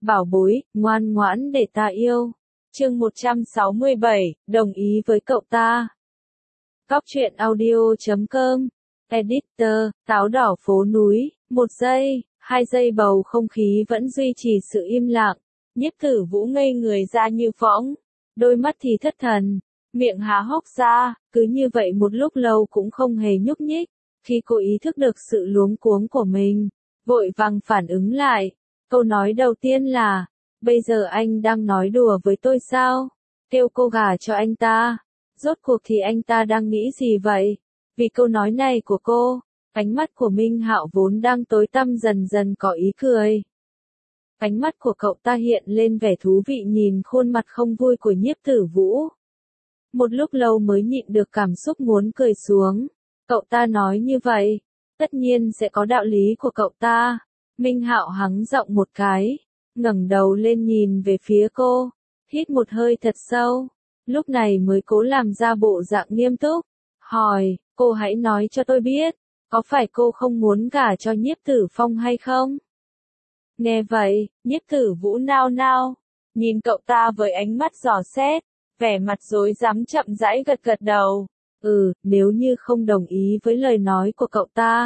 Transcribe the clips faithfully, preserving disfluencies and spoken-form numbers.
bảo bối, ngoan ngoãn để ta yêu. Chương một trăm sáu mươi bảy, đồng ý với cậu ta. Cóc truyện audio chấm com, Editor, táo đỏ phố núi, một giây, hai giây bầu không khí vẫn duy trì sự im lặng. Nhiếp Tử Vũ ngây người ra như phỗng, đôi mắt thì thất thần, miệng há hốc ra, cứ như vậy một lúc lâu cũng không hề nhúc nhích. Khi cô ý thức được sự luống cuống của mình, vội vàng phản ứng lại. Câu nói đầu tiên là, bây giờ anh đang nói đùa với tôi sao? Kêu cô gả cho anh ta. Rốt cuộc thì anh ta đang nghĩ gì vậy? Vì câu nói này của cô, ánh mắt của Minh Hạo vốn đang tối tăm dần dần có ý cười. Ánh mắt của cậu ta hiện lên vẻ thú vị nhìn khuôn mặt không vui của Nhiếp Tử Vũ. Một lúc lâu mới nhịn được cảm xúc muốn cười xuống. Cậu ta nói như vậy, tất nhiên sẽ có đạo lý của cậu ta. Minh Hạo hắng giọng một cái, ngẩng đầu lên nhìn về phía cô, hít một hơi thật sâu, lúc này mới cố làm ra bộ dạng nghiêm túc, hỏi, cô hãy nói cho tôi biết, có phải cô không muốn gả cho Nhiếp Tử Phong hay không? Nghe vậy, Nhiếp Tử Vũ nao nao, nhìn cậu ta với ánh mắt dò xét, vẻ mặt rối rắm chậm rãi gật gật đầu. Ừ, nếu như không đồng ý với lời nói của cậu ta.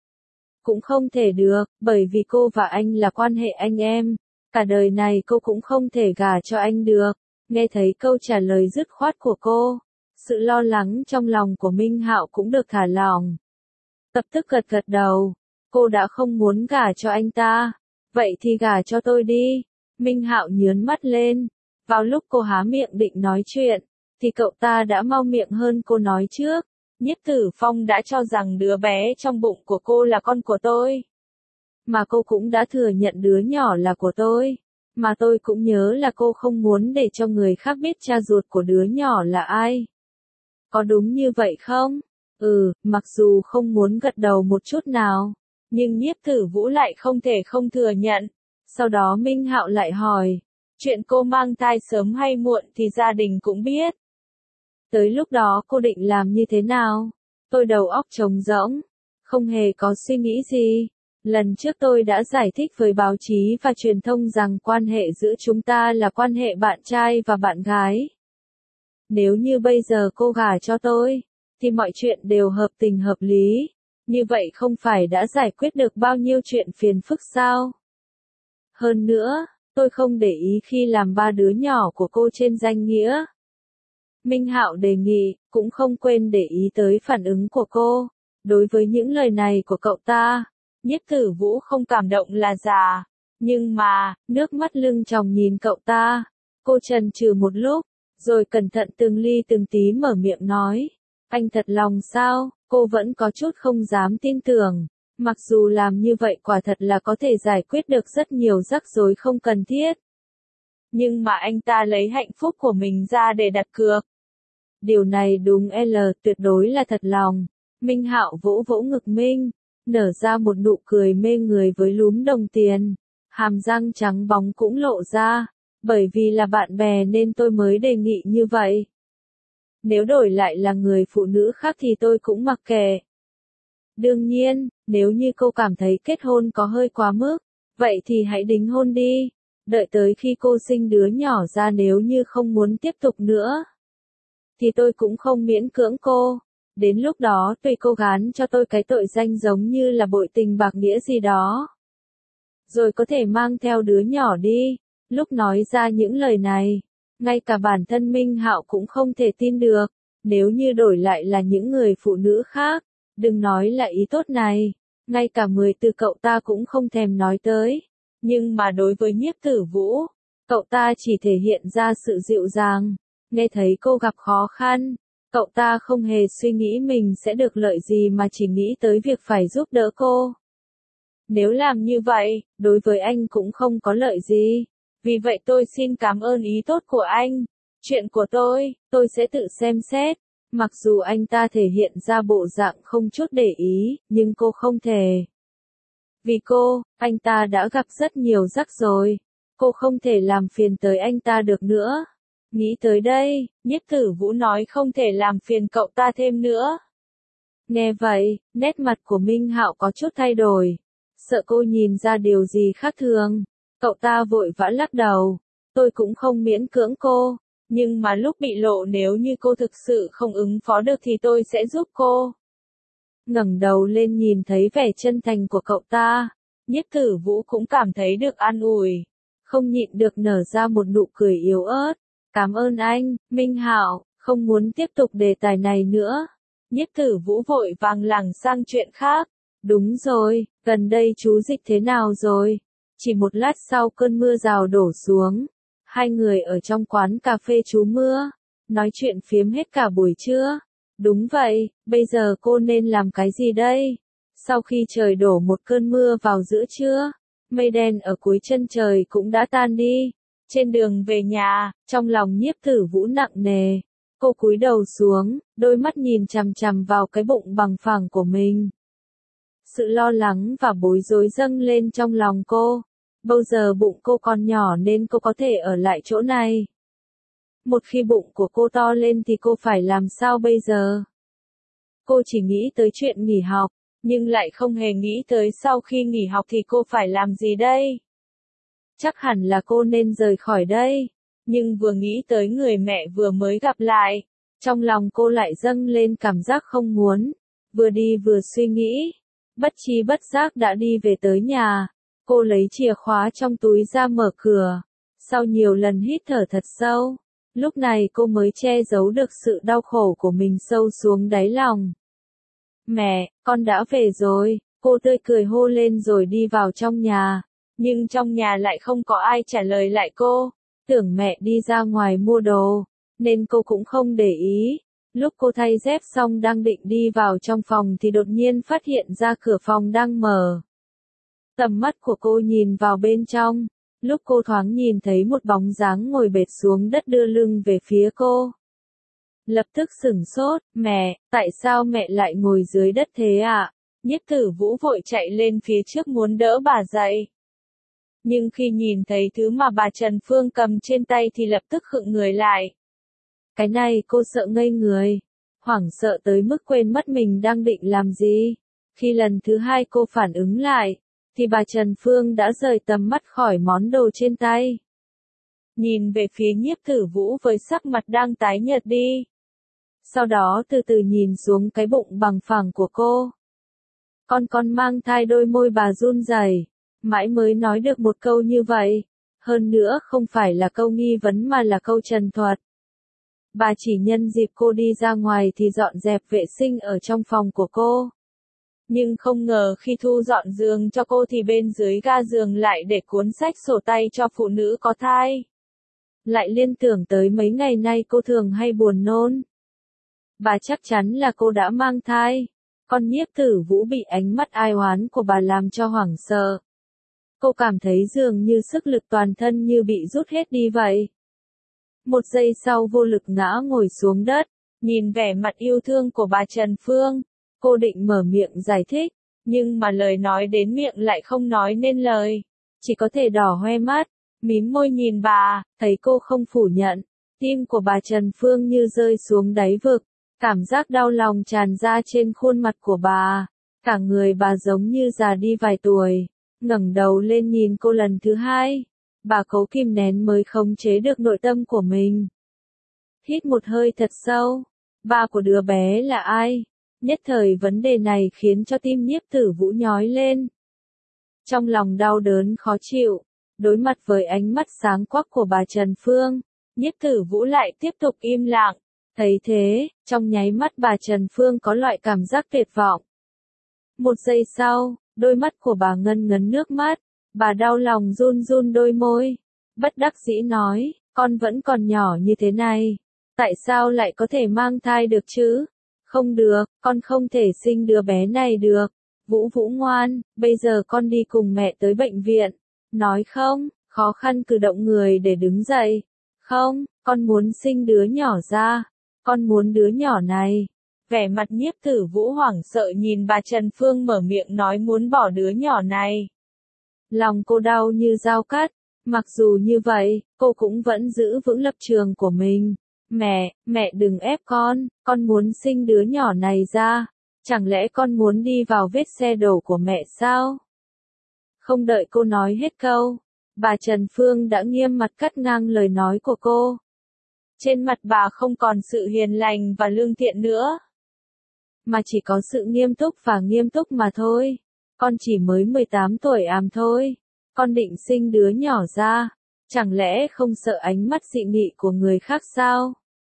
Cũng không thể được, bởi vì cô và anh là quan hệ anh em. Cả đời này cô cũng không thể gả cho anh được. Nghe thấy câu trả lời dứt khoát của cô, sự lo lắng trong lòng của Minh Hạo cũng được thả lỏng. Lập tức gật gật đầu, cô đã không muốn gả cho anh ta. Vậy thì gả cho tôi đi. Minh Hạo nhướng mắt lên. Vào lúc cô há miệng định nói chuyện, thì cậu ta đã mau miệng hơn cô nói trước. Nhiếp Tử Phong đã cho rằng đứa bé trong bụng của cô là con của tôi. Mà cô cũng đã thừa nhận đứa nhỏ là của tôi. Mà tôi cũng nhớ là cô không muốn để cho người khác biết cha ruột của đứa nhỏ là ai. Có đúng như vậy không? Ừ, mặc dù không muốn gật đầu một chút nào, nhưng Nhiếp Tử Vũ lại không thể không thừa nhận. Sau đó Minh Hạo lại hỏi, chuyện cô mang thai sớm hay muộn thì gia đình cũng biết. Tới lúc đó cô định làm như thế nào? Tôi đầu óc trống rỗng, không hề có suy nghĩ gì. Lần trước tôi đã giải thích với báo chí và truyền thông rằng quan hệ giữa chúng ta là quan hệ bạn trai và bạn gái. Nếu như bây giờ cô gả cho tôi, thì mọi chuyện đều hợp tình hợp lý. Như vậy không phải đã giải quyết được bao nhiêu chuyện phiền phức sao? Hơn nữa, tôi không để ý khi làm ba đứa nhỏ của cô trên danh nghĩa. Minh Hạo đề nghị, cũng không quên để ý tới phản ứng của cô. Đối với những lời này của cậu ta, Nhiếp Tử Vũ không cảm động là giả. Nhưng mà, nước mắt lưng tròng nhìn cậu ta. Cô chần chừ một lúc, rồi cẩn thận từng ly từng tí mở miệng nói. Anh thật lòng sao? Cô vẫn có chút không dám tin tưởng. Mặc dù làm như vậy quả thật là có thể giải quyết được rất nhiều rắc rối không cần thiết. Nhưng mà anh ta lấy hạnh phúc của mình ra để đặt cược. Điều này đúng L tuyệt đối là thật lòng. Minh Hạo vỗ vỗ ngực Minh, nở ra một nụ cười mê người với lúm đồng tiền. Hàm răng trắng bóng cũng lộ ra, bởi vì là bạn bè nên tôi mới đề nghị như vậy. Nếu đổi lại là người phụ nữ khác thì tôi cũng mặc kệ. Đương nhiên, nếu như cô cảm thấy kết hôn có hơi quá mức, vậy thì hãy đính hôn đi. Đợi tới khi cô sinh đứa nhỏ ra nếu như không muốn tiếp tục nữa, thì tôi cũng không miễn cưỡng cô. Đến lúc đó tùy cô gán cho tôi cái tội danh giống như là bội tình bạc nghĩa gì đó. Rồi có thể mang theo đứa nhỏ đi. Lúc nói ra những lời này, ngay cả bản thân Minh Hạo cũng không thể tin được. Nếu như đổi lại là những người phụ nữ khác, đừng nói là ý tốt này, ngay cả mười từ cậu ta cũng không thèm nói tới. Nhưng mà đối với Nhiếp Tử Vũ, cậu ta chỉ thể hiện ra sự dịu dàng. Nghe thấy cô gặp khó khăn, cậu ta không hề suy nghĩ mình sẽ được lợi gì mà chỉ nghĩ tới việc phải giúp đỡ cô. Nếu làm như vậy, đối với anh cũng không có lợi gì. Vì vậy tôi xin cảm ơn ý tốt của anh. Chuyện của tôi, tôi sẽ tự xem xét. Mặc dù anh ta thể hiện ra bộ dạng không chút để ý, nhưng cô không thể. Vì cô, anh ta đã gặp rất nhiều rắc rối. Cô không thể làm phiền tới anh ta được nữa. Nghĩ tới đây, Nhiếp Tử Vũ nói không thể làm phiền cậu ta thêm nữa. Nghe vậy, nét mặt của Minh Hạo có chút thay đổi. Sợ cô nhìn ra điều gì khác thường. Cậu ta vội vã lắc đầu. Tôi cũng không miễn cưỡng cô. Nhưng mà lúc bị lộ nếu như cô thực sự không ứng phó được thì tôi sẽ giúp cô. Ngẩng đầu lên nhìn thấy vẻ chân thành của cậu ta. Nhiếp Tử Vũ cũng cảm thấy được an ủi. Không nhịn được nở ra một nụ cười yếu ớt. Cảm ơn anh, Minh Hạo, không muốn tiếp tục đề tài này nữa. Nhiếp Tử Vũ vội vàng lảng sang chuyện khác. Đúng rồi, gần đây chú Dịch thế nào rồi? Chỉ một lát sau cơn mưa rào đổ xuống. Hai người ở trong quán cà phê trú mưa. Nói chuyện phiếm hết cả buổi trưa. Đúng vậy, bây giờ cô nên làm cái gì đây? Sau khi trời đổ một cơn mưa vào giữa trưa, mây đen ở cuối chân trời cũng đã tan đi. Trên đường về nhà, trong lòng Nhiếp Tử Vũ nặng nề. Cô cúi đầu xuống, đôi mắt nhìn chằm chằm vào cái bụng bằng phẳng của mình. Sự lo lắng và bối rối dâng lên trong lòng cô. Bây giờ bụng cô còn nhỏ nên cô có thể ở lại chỗ này. Một khi bụng của cô to lên thì cô phải làm sao bây giờ? Cô chỉ nghĩ tới chuyện nghỉ học, nhưng lại không hề nghĩ tới sau khi nghỉ học thì cô phải làm gì đây? Chắc hẳn là cô nên rời khỏi đây. Nhưng vừa nghĩ tới người mẹ vừa mới gặp lại, trong lòng cô lại dâng lên cảm giác không muốn. Vừa đi vừa suy nghĩ, bất tri bất giác đã đi về tới nhà. Cô lấy chìa khóa trong túi ra mở cửa. Sau nhiều lần hít thở thật sâu, lúc này cô mới che giấu được sự đau khổ của mình sâu xuống đáy lòng. Mẹ, con đã về rồi, cô tươi cười hô lên rồi đi vào trong nhà. Nhưng trong nhà lại không có ai trả lời lại cô. Tưởng mẹ đi ra ngoài mua đồ, nên cô cũng không để ý. Lúc cô thay dép xong đang định đi vào trong phòng thì đột nhiên phát hiện ra cửa phòng đang mở. Tầm mắt của cô nhìn vào bên trong. Lúc cô thoáng nhìn thấy một bóng dáng ngồi bệt xuống đất đưa lưng về phía cô. Lập tức sửng sốt, mẹ, tại sao mẹ lại ngồi dưới đất thế ạ? À? Nhiếp Tử Vũ vội chạy lên phía trước muốn đỡ bà dậy. Nhưng khi nhìn thấy thứ mà bà Trần Phương cầm trên tay thì lập tức khựng người lại. Cái này cô sợ ngây người, hoảng sợ tới mức quên mất mình đang định làm gì. Khi lần thứ hai cô phản ứng lại, thì bà Trần Phương đã rời tầm mắt khỏi món đồ trên tay. Nhìn về phía Nhiếp Tử Vũ với sắc mặt đang tái nhợt đi. Sau đó từ từ nhìn xuống cái bụng bằng phẳng của cô. Con con mang thai, đôi môi bà run rẩy, mãi mới nói được một câu như vậy. Hơn nữa không phải là câu nghi vấn mà là câu trần thuật. Bà chỉ nhân dịp cô đi ra ngoài thì dọn dẹp vệ sinh ở trong phòng của cô. Nhưng không ngờ khi thu dọn giường cho cô thì bên dưới ga giường lại để cuốn sách sổ tay cho phụ nữ có thai. Lại liên tưởng tới mấy ngày nay cô thường hay buồn nôn. Bà chắc chắn là cô đã mang thai. Con Nhiếp Tử Vũ bị ánh mắt ai oán của bà làm cho hoảng sợ. Cô cảm thấy dường như sức lực toàn thân như bị rút hết đi vậy. Một giây sau vô lực ngã ngồi xuống đất, nhìn vẻ mặt yêu thương của bà Trần Phương. Cô định mở miệng giải thích, nhưng mà lời nói đến miệng lại không nói nên lời. Chỉ có thể đỏ hoe mắt, mím môi nhìn bà, thấy cô không phủ nhận. Tim của bà Trần Phương như rơi xuống đáy vực. Cảm giác đau lòng tràn ra trên khuôn mặt của bà. Cả người bà giống như già đi vài tuổi. Ngẩng đầu lên nhìn cô lần thứ hai. Bà cố kìm nén mới khống chế được nội tâm của mình. Hít một hơi thật sâu. Ba của đứa bé là ai? Nhất thời vấn đề này khiến cho tim Nhiếp Tử Vũ nhói lên. Trong lòng đau đớn khó chịu, đối mặt với ánh mắt sáng quắc của bà Trần Phương, Nhiếp Tử Vũ lại tiếp tục im lặng. Thấy thế, trong nháy mắt bà Trần Phương có loại cảm giác tuyệt vọng. Một giây sau, đôi mắt của bà ngân ngấn nước mắt, bà đau lòng run run đôi môi. Bất đắc dĩ nói, con vẫn còn nhỏ như thế này, tại sao lại có thể mang thai được chứ? Không được, con không thể sinh đứa bé này được. Vũ Vũ ngoan, bây giờ con đi cùng mẹ tới bệnh viện. Nói không, khó khăn cử động người để đứng dậy. Không, con muốn sinh đứa nhỏ ra. Con muốn đứa nhỏ này. Vẻ mặt Nhiếp Tử Vũ hoảng sợ nhìn bà Trần Phương mở miệng nói muốn bỏ đứa nhỏ này. Lòng cô đau như dao cắt. Mặc dù như vậy, cô cũng vẫn giữ vững lập trường của mình. Mẹ, mẹ đừng ép con, con muốn sinh đứa nhỏ này ra. Chẳng lẽ con muốn đi vào vết xe đổ của mẹ sao? Không đợi cô nói hết câu, Bà Trần Phương đã nghiêm mặt cắt ngang lời nói của cô. Trên mặt bà không còn sự hiền lành và lương thiện nữa, mà chỉ có sự nghiêm túc và nghiêm túc mà thôi. Con chỉ mới mười tám tuổi àm thôi. Con định sinh đứa nhỏ ra, chẳng lẽ không sợ ánh mắt dị nghị của người khác sao?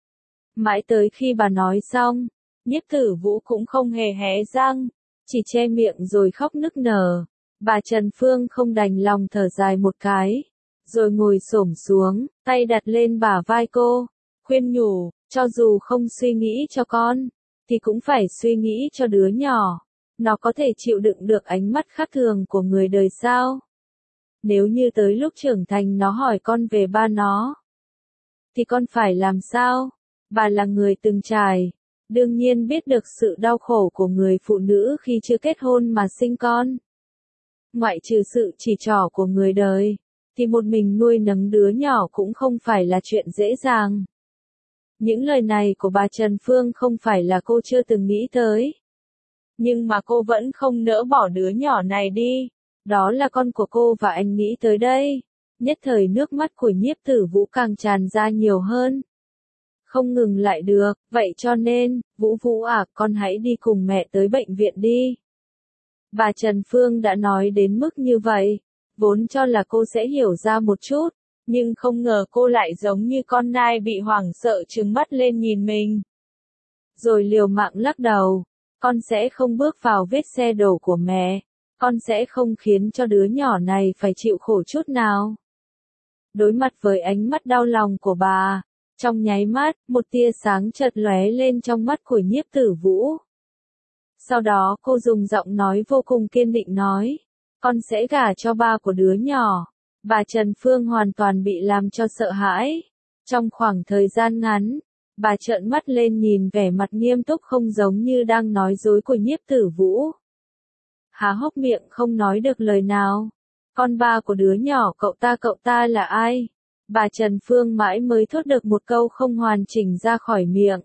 Mãi tới khi bà nói xong, Nhiếp Tử Vũ cũng không hề hé răng, chỉ che miệng rồi khóc nức nở. Bà Trần Phương không đành lòng thở dài một cái, rồi ngồi xổm xuống, tay đặt lên bả vai cô, khuyên nhủ, cho dù không suy nghĩ cho con, thì cũng phải suy nghĩ cho đứa nhỏ. Nó có thể chịu đựng được ánh mắt khác thường của người đời sao? Nếu như tới lúc trưởng thành nó hỏi con về ba nó, thì con phải làm sao? Bà là người từng trải, đương nhiên biết được sự đau khổ của người phụ nữ khi chưa kết hôn mà sinh con. Ngoại trừ sự chỉ trỏ của người đời, thì một mình nuôi nấng đứa nhỏ cũng không phải là chuyện dễ dàng. Những lời này của bà Trần Phương không phải là cô chưa từng nghĩ tới. Nhưng mà cô vẫn không nỡ bỏ đứa nhỏ này đi. Đó là con của cô và anh nghĩ tới đây. Nhất thời nước mắt của Nhiếp Tử Vũ càng tràn ra nhiều hơn. Không ngừng lại được, vậy cho nên, Vũ Vũ à, con hãy đi cùng mẹ tới bệnh viện đi. Bà Trần Phương đã nói đến mức như vậy, vốn cho là cô sẽ hiểu ra một chút, nhưng không ngờ cô lại giống như con nai bị hoảng sợ trừng mắt lên nhìn mình. Rồi liều mạng lắc đầu, con sẽ không bước vào vết xe đổ của mẹ, con sẽ không khiến cho đứa nhỏ này phải chịu khổ chút nào. Đối mặt với ánh mắt đau lòng của bà, trong nháy mắt, một tia sáng chợt lóe lên trong mắt của Nhiếp Tử Vũ. Sau đó cô dùng giọng nói vô cùng kiên định nói, con sẽ gả cho ba của đứa nhỏ. Bà Trần Phương hoàn toàn bị làm cho sợ hãi. Trong khoảng thời gian ngắn, bà trợn mắt lên nhìn vẻ mặt nghiêm túc không giống như đang nói dối của Nhiếp Tử Vũ. Há hốc miệng không nói được lời nào. Con ba của đứa nhỏ cậu ta cậu ta là ai? Bà Trần Phương mãi mới thốt được một câu không hoàn chỉnh ra khỏi miệng.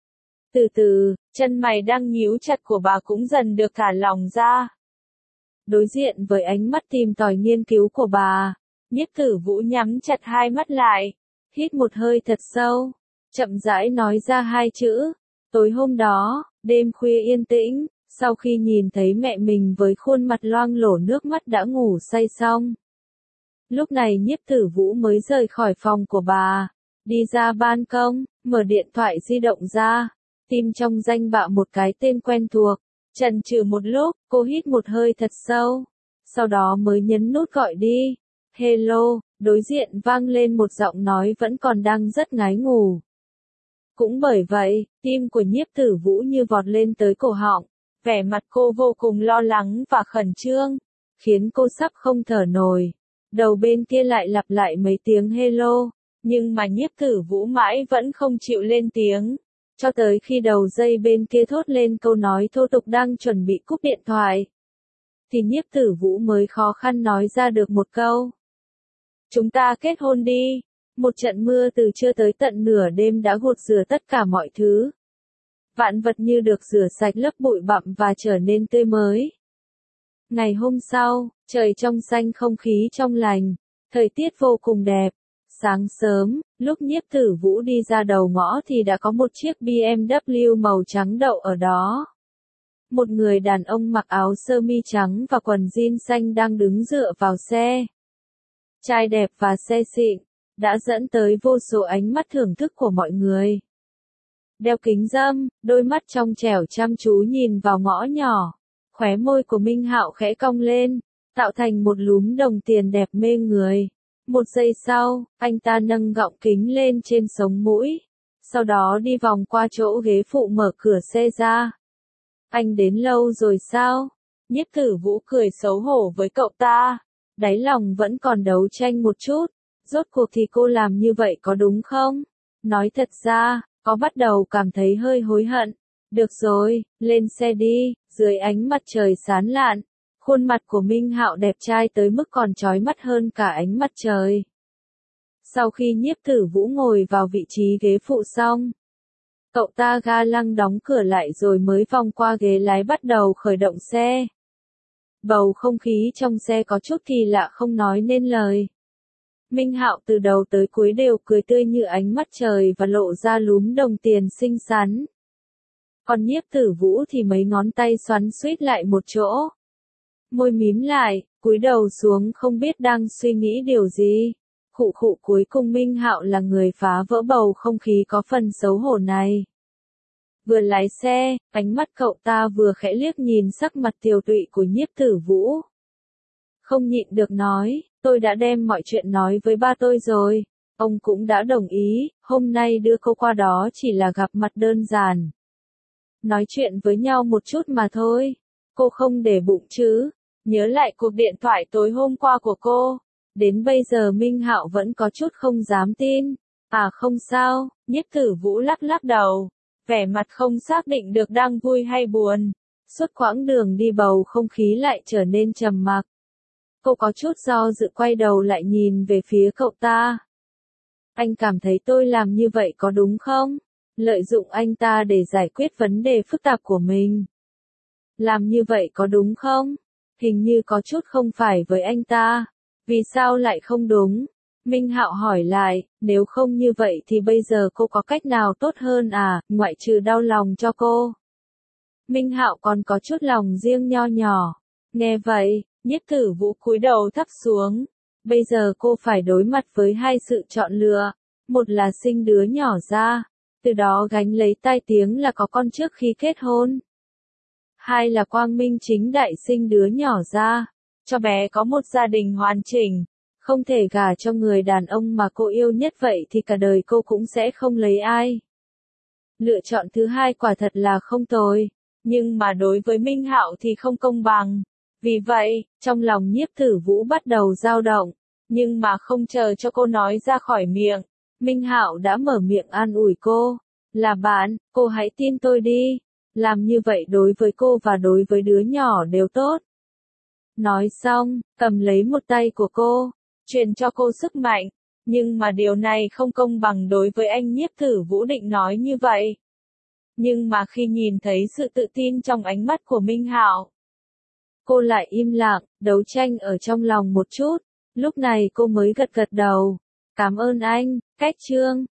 Từ từ, chân mày đang nhíu chặt của bà cũng dần được thả lỏng ra. Đối diện với ánh mắt tìm tòi nghiên cứu của bà, Nhiếp Tử Vũ nhắm chặt hai mắt lại, hít một hơi thật sâu, chậm rãi nói ra hai chữ. Tối hôm đó, đêm khuya yên tĩnh, sau khi nhìn thấy mẹ mình với khuôn mặt loang lổ nước mắt đã ngủ say xong. Lúc này Nhiếp Tử Vũ mới rời khỏi phòng của bà, đi ra ban công, mở điện thoại di động ra, tìm trong danh bạ một cái tên quen thuộc. Chần chừ một lúc, cô hít một hơi thật sâu, sau đó mới nhấn nút gọi đi. Hello, đối diện vang lên một giọng nói vẫn còn đang rất ngái ngủ. Cũng bởi vậy, tim của Nhiếp Tử Vũ như vọt lên tới cổ họng, vẻ mặt cô vô cùng lo lắng và khẩn trương, khiến cô sắp không thở nổi. Đầu bên kia lại lặp lại mấy tiếng hello, nhưng mà Nhiếp Tử Vũ mãi vẫn không chịu lên tiếng. Cho tới khi đầu dây bên kia thốt lên câu nói thô tục đang chuẩn bị cúp điện thoại, thì Nhiếp Tử Vũ mới khó khăn nói ra được một câu. Chúng ta kết hôn đi. Một trận mưa từ trưa tới tận nửa đêm đã gột rửa tất cả mọi thứ. Vạn vật như được rửa sạch lớp bụi bặm và trở nên tươi mới. Ngày hôm sau, trời trong xanh không khí trong lành, thời tiết vô cùng đẹp. Sáng sớm, lúc Nhiếp Tử Vũ đi ra đầu ngõ thì đã có một chiếc B M W màu trắng đậu ở đó. Một người đàn ông mặc áo sơ mi trắng và quần jean xanh đang đứng dựa vào xe. Trai đẹp và xe xịn, đã dẫn tới vô số ánh mắt thưởng thức của mọi người. Đeo kính râm, đôi mắt trong trẻo chăm chú nhìn vào ngõ nhỏ. Khóe môi của Minh Hạo khẽ cong lên, tạo thành một lúm đồng tiền đẹp mê người. Một giây sau, anh ta nâng gọng kính lên trên sống mũi. Sau đó đi vòng qua chỗ ghế phụ mở cửa xe ra. Anh đến lâu rồi sao? Nhiếp Tử Vũ cười xấu hổ với cậu ta. Đáy lòng vẫn còn đấu tranh một chút. Rốt cuộc thì cô làm như vậy có đúng không? Nói thật ra, có bắt đầu cảm thấy hơi hối hận. Được rồi, lên xe đi. Dưới ánh mặt trời sáng lạn, khuôn mặt của Minh Hạo đẹp trai tới mức còn chói mắt hơn cả ánh mặt trời. Sau khi Nhiếp Tử Vũ ngồi vào vị trí ghế phụ xong, cậu ta ga lăng đóng cửa lại rồi mới vòng qua ghế lái bắt đầu khởi động xe. Bầu không khí trong xe có chút kỳ lạ không nói nên lời. Minh Hạo từ đầu tới cuối đều cười tươi như ánh mắt trời và lộ ra lúm đồng tiền xinh xắn. Còn Nhiếp Tử Vũ thì mấy ngón tay xoắn xuýt lại một chỗ. Môi mím lại, cúi đầu xuống không biết đang suy nghĩ điều gì. Khụ khụ, cuối cùng Minh Hạo là người phá vỡ bầu không khí có phần xấu hổ này. Vừa lái xe, ánh mắt cậu ta vừa khẽ liếc nhìn sắc mặt tiều tụy của Nhiếp Tử Vũ. Không nhịn được nói, tôi đã đem mọi chuyện nói với ba tôi rồi. Ông cũng đã đồng ý, hôm nay đưa cô qua đó chỉ là gặp mặt đơn giản. Nói chuyện với nhau một chút mà thôi. Cô không để bụng chứ? Nhớ lại cuộc điện thoại tối hôm qua của cô. Đến bây giờ Minh Hạo vẫn có chút không dám tin. À không sao, Nhiếp Tử Vũ lắc lắc đầu. Vẻ mặt không xác định được đang vui hay buồn. Suốt quãng đường đi bầu không khí lại trở nên trầm mặc. Cô có chút do dự quay đầu lại nhìn về phía cậu ta. Anh cảm thấy tôi làm như vậy có đúng không? Lợi dụng anh ta để giải quyết vấn đề phức tạp của mình. Làm như vậy có đúng không? Hình như có chút không phải với anh ta. Vì sao lại không đúng? Minh Hạo hỏi lại, nếu không như vậy thì bây giờ cô có cách nào tốt hơn à, ngoại trừ đau lòng cho cô? Minh Hạo còn có chút lòng riêng nho nhỏ. Nghe vậy, Nhiếp Tử Vũ cúi đầu thấp xuống. Bây giờ cô phải đối mặt với hai sự chọn lựa. Một là sinh đứa nhỏ ra, từ đó gánh lấy tai tiếng là có con trước khi kết hôn. Hai là quang minh chính đại sinh đứa nhỏ ra, cho bé có một gia đình hoàn chỉnh. Không thể gả cho người đàn ông mà cô yêu nhất, vậy thì cả đời cô cũng sẽ không lấy ai. Lựa chọn thứ hai quả thật là không tồi, nhưng mà đối với Minh Hạo thì không công bằng. Vì vậy, trong lòng Nhiếp Tử Vũ bắt đầu dao động, nhưng mà không chờ cho cô nói ra khỏi miệng, Minh Hạo đã mở miệng an ủi cô. Là bạn, cô hãy tin tôi đi. Làm như vậy đối với cô và đối với đứa nhỏ đều tốt. Nói xong, cầm lấy một tay của cô, truyền cho cô sức mạnh. Nhưng mà điều này không công bằng đối với anh. Nhiếp Tử Vũ định nói như vậy. Nhưng mà khi nhìn thấy sự tự tin trong ánh mắt của Minh Hạo, cô lại im lặng, đấu tranh ở trong lòng một chút. Lúc này cô mới gật gật đầu. Cảm ơn anh, Cách Trương.